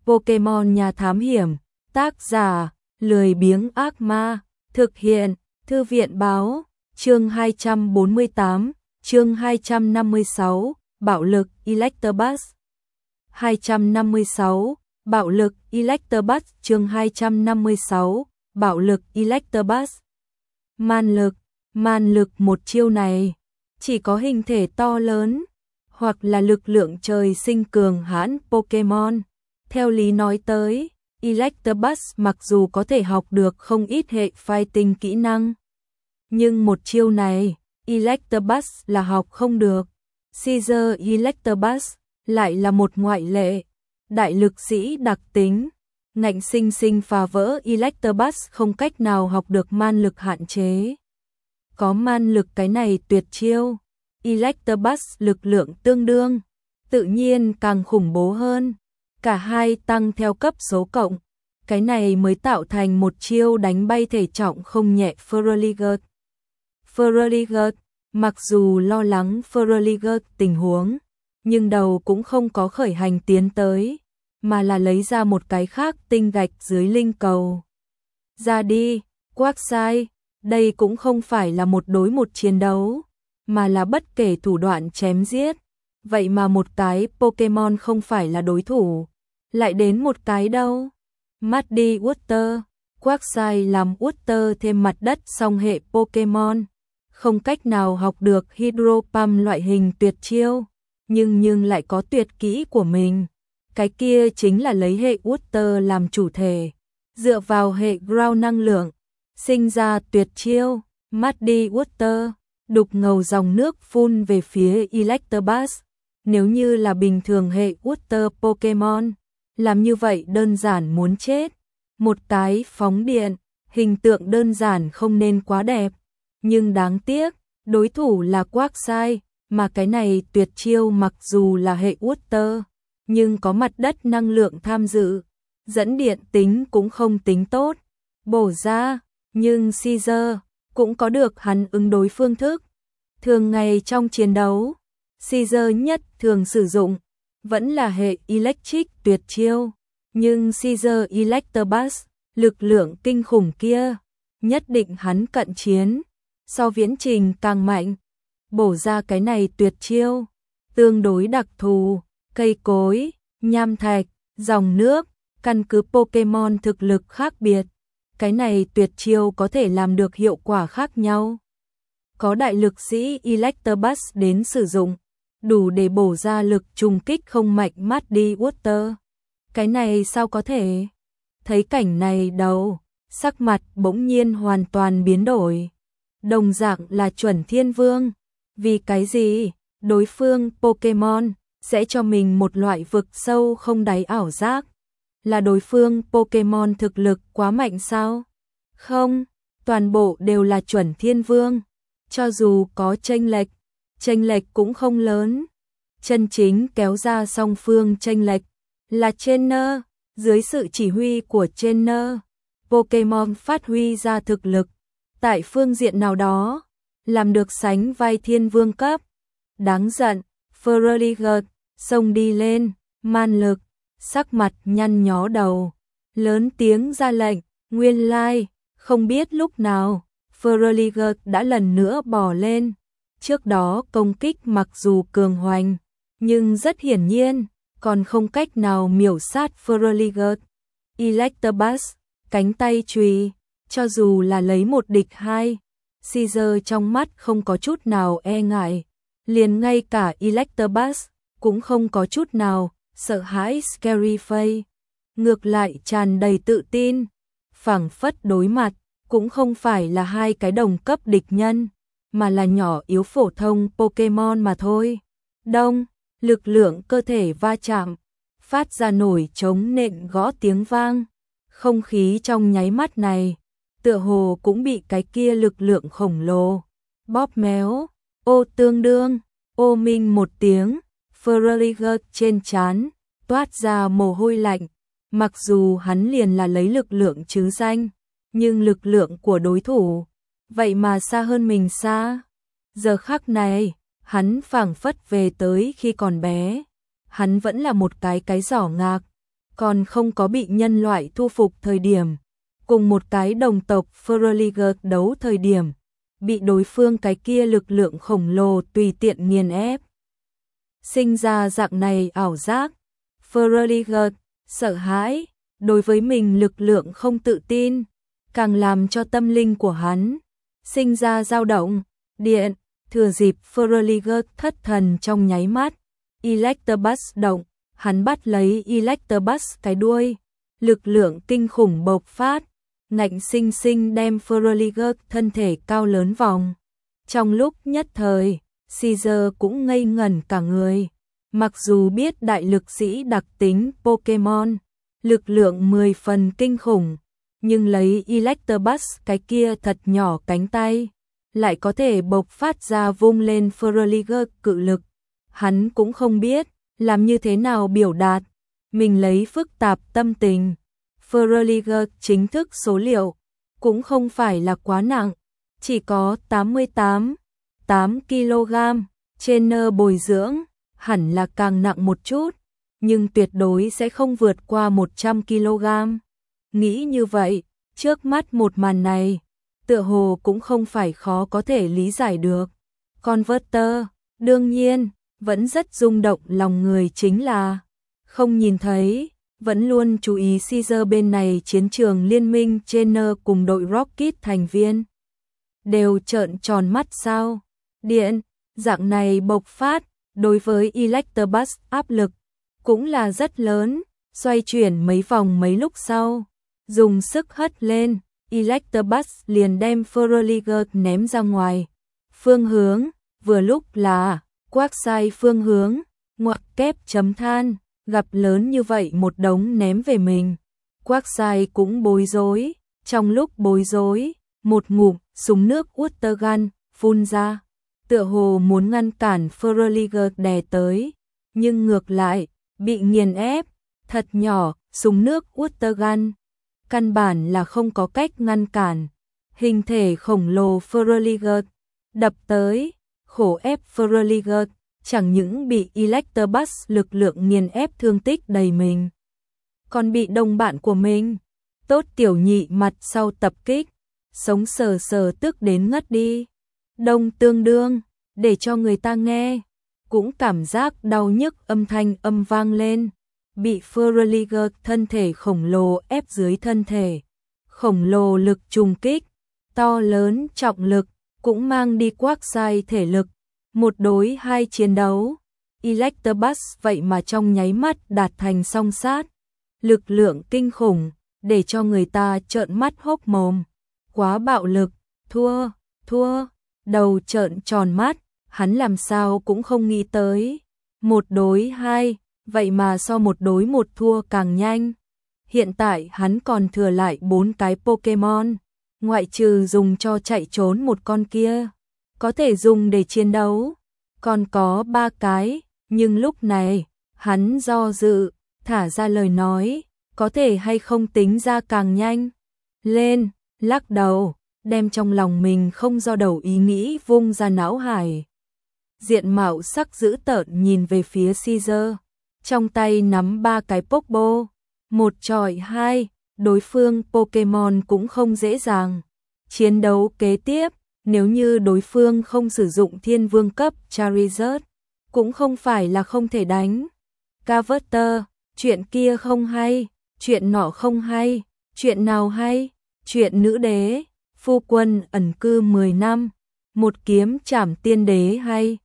Pokemon nhà thám hiểm, tác giả, lười biếng ác ma, thực hiện, thư viện báo, chương 248, chương 256, bạo lực Electabuzz. 256, bạo lực Electabuzz, chương 256, bạo lực Electabuzz. Man lực một chiêu này, chỉ có hình thể to lớn, hoặc là lực lượng trời sinh cường hãn Pokemon. Theo lý nói tới, Electabuzz mặc dù có thể học được không ít hệ fighting kỹ năng, nhưng một chiêu này, Electabuzz là học không được. Caesar Electabuzz lại là một ngoại lệ, đại lực sĩ đặc tính, ngạnh sinh sinh phá vỡ Electabuzz không cách nào học được man lực hạn chế. Có man lực cái này tuyệt chiêu, Electabuzz lực lượng tương đương, tự nhiên càng khủng bố hơn. Cả hai tăng theo cấp số cộng, cái này mới tạo thành một chiêu đánh bay thể trọng không nhẹ Feraligatr. Feraligatr, mặc dù lo lắng Feraligatr tình huống, nhưng đầu cũng không có khởi hành tiến tới, mà là lấy ra một cái khác tinh gạch dưới linh cầu. Ra đi, Quagsire, đây cũng không phải là một đối một chiến đấu, mà là bất kể thủ đoạn chém giết. Vậy mà một cái Pokemon không phải là đối thủ, lại đến một cái đâu. Muddy Water, Quagsire làm Water thêm mặt đất song hệ Pokemon, không cách nào học được Hydro Pump loại hình tuyệt chiêu, nhưng lại có tuyệt kỹ của mình. Cái kia chính là lấy hệ Water làm chủ thể, dựa vào hệ Ground năng lượng, sinh ra tuyệt chiêu. Muddy Water, đục ngầu dòng nước phun về phía Electabuzz. Nếu như là bình thường hệ Water Pokemon, làm như vậy đơn giản muốn chết. Một cái phóng điện, hình tượng đơn giản không nên quá đẹp, nhưng đáng tiếc, đối thủ là Quagsire, mà cái này tuyệt chiêu mặc dù là hệ Water, nhưng có mặt đất năng lượng tham dự, dẫn điện tính cũng không tính tốt. Bổ ra, nhưng Caesar cũng có được hắn ứng đối phương thức. Thường ngày trong chiến đấu, Caesar nhất thường sử dụng vẫn là hệ Electric tuyệt chiêu, nhưng Caesar Electabuzz, lực lượng kinh khủng kia, nhất định hắn cận chiến, so viễn trình càng mạnh. Bổ ra cái này tuyệt chiêu, tương đối đặc thù, cây cối, nham thạch, dòng nước, căn cứ Pokemon thực lực khác biệt, cái này tuyệt chiêu có thể làm được hiệu quả khác nhau. Có đại lực sĩ Electabuzz đến sử dụng, đủ để bổ ra lực trùng kích không mạnh Muddy Water. Cái này sao có thể? Thấy cảnh này đầu, sắc mặt bỗng nhiên hoàn toàn biến đổi. Đồng dạng là chuẩn thiên vương. Vì cái gì? Đối phương Pokemon sẽ cho mình một loại vực sâu không đáy ảo giác. Là đối phương Pokemon thực lực quá mạnh sao? Không, toàn bộ đều là chuẩn thiên vương. Cho dù có chênh lệch cũng không lớn. Chân chính kéo ra song phương chênh lệch là trainer, dưới sự chỉ huy của trainer, Pokemon phát huy ra thực lực, tại phương diện nào đó, làm được sánh vai thiên vương cấp. Đáng giận, Feraligatr xông đi lên, man lực, sắc mặt nhăn nhó đầu, lớn tiếng ra lệnh. Nguyên lai, không biết lúc nào, Feraligatr đã lần nữa bò lên. Trước đó công kích mặc dù cường hoành, nhưng rất hiển nhiên, còn không cách nào miểu sát Feraligatr. Electabuzz, cánh tay chùy, cho dù là lấy một địch hai, Caesar trong mắt không có chút nào e ngại, liền ngay cả Electabuzz cũng không có chút nào sợ hãi scary face, ngược lại tràn đầy tự tin, phảng phất đối mặt cũng không phải là hai cái đồng cấp địch nhân, mà là nhỏ yếu phổ thông Pokemon mà thôi. Đông, lực lượng cơ thể va chạm, phát ra nổi trống nện gõ tiếng vang, không khí trong nháy mắt này, tựa hồ cũng bị cái kia lực lượng khổng lồ bóp méo. Ô tương đương, ô minh một tiếng, Feraligatr trên trán toát ra mồ hôi lạnh, mặc dù hắn liền là lấy lực lượng chứ danh, nhưng lực lượng của đối thủ, vậy mà xa hơn mình xa. Giờ khắc này, hắn phảng phất về tới khi còn bé, hắn vẫn là một cái giỏ ngạc, còn không có bị nhân loại thu phục thời điểm, cùng một cái đồng tộc Feraliger đấu thời điểm, bị đối phương cái kia lực lượng khổng lồ tùy tiện nghiền ép. Sinh ra dạng này ảo giác, Feraliger sợ hãi, đối với mình lực lượng không tự tin, càng làm cho tâm linh của hắn sinh ra dao động. Điện, thừa dịp Feraliger thất thần trong nháy mắt, Electabuzz động, hắn bắt lấy Electabuzz cái đuôi, lực lượng kinh khủng bộc phát, ngạnh sinh sinh đem Feraliger thân thể cao lớn vòng. Trong lúc nhất thời, Caesar cũng ngây ngẩn cả người. Mặc dù biết đại lực sĩ đặc tính Pokemon, lực lượng 10 phần kinh khủng, nhưng lấy Electabuzz cái kia thật nhỏ cánh tay, lại có thể bộc phát ra vung lên Feraliger cự lực. Hắn cũng không biết làm như thế nào biểu đạt, mình lấy phức tạp tâm tình. Feraliger chính thức số liệu cũng không phải là quá nặng, chỉ có 88,8 kg, trên bồi dưỡng hẳn là càng nặng một chút, nhưng tuyệt đối sẽ không vượt qua 100 kg. Nghĩ như vậy, trước mắt một màn này, tựa hồ cũng không phải khó có thể lý giải được. Converter, đương nhiên, vẫn rất rung động lòng người chính là không nhìn thấy, vẫn luôn chú ý Caesar bên này chiến trường liên minh Trainer cùng đội Rocket thành viên. Đều trợn tròn mắt sao? Điện, dạng này bộc phát, đối với Electabuzz áp lực cũng là rất lớn, xoay chuyển mấy vòng mấy lúc sau, dùng sức hất lên, Electabuzz liền đem Feraliger ném ra ngoài. Phương hướng, vừa lúc là Quagsire phương hướng, ngoặc kép chấm than, gặp lớn như vậy một đống ném về mình. Quagsire cũng bối rối, trong lúc bối rối, một ngụm súng nước water gun phun ra, tựa hồ muốn ngăn cản Feraliger đè tới, nhưng ngược lại, bị nghiền ép, thật nhỏ, súng nước water gun, căn bản là không có cách ngăn cản. Hình thể khổng lồ Feraliger đập tới, khổ ép Feraliger, chẳng những bị Electabuzz lực lượng nghiền ép thương tích đầy mình, còn bị đồng bạn của mình, Tốt tiểu nhị mặt sau tập kích, sống sờ sờ tức đến ngất đi. Đông tương đương, để cho người ta nghe, cũng cảm giác đau nhức âm thanh âm vang lên, bị Feraliger thân thể khổng lồ ép dưới thân thể. Khổng lồ lực trùng kích, to lớn trọng lực, cũng mang đi Quagsire thể lực. Một đối hai chiến đấu, Electabuzz vậy mà trong nháy mắt đạt thành song sát. Lực lượng kinh khủng, để cho người ta trợn mắt hốc mồm. Quá bạo lực, thua, đầu trợn tròn mắt, hắn làm sao cũng không nghĩ tới. Một đối hai, vậy mà so một đối một thua càng nhanh. Hiện tại hắn còn thừa lại 4 cái Pokemon, ngoại trừ dùng cho chạy trốn một con kia, có thể dùng để chiến đấu, còn có 3 cái, nhưng lúc này, hắn do dự, thả ra lời nói, có thể hay không tính ra càng nhanh. Lên, lắc đầu, đem trong lòng mình không do đầu ý nghĩ vung ra não hải. Diện mạo sắc dữ tợn nhìn về phía Caesar, trong tay nắm 3 cái Pokeball, 1 chọi 2, đối phương Pokemon cũng không dễ dàng. Chiến đấu kế tiếp, nếu như đối phương không sử dụng thiên vương cấp Charizard, cũng không phải là không thể đánh. Converter, chuyện kia không hay, chuyện nọ không hay, chuyện nào hay, chuyện nữ đế, phu quân ẩn cư 10 năm, một kiếm trảm tiên đế hay.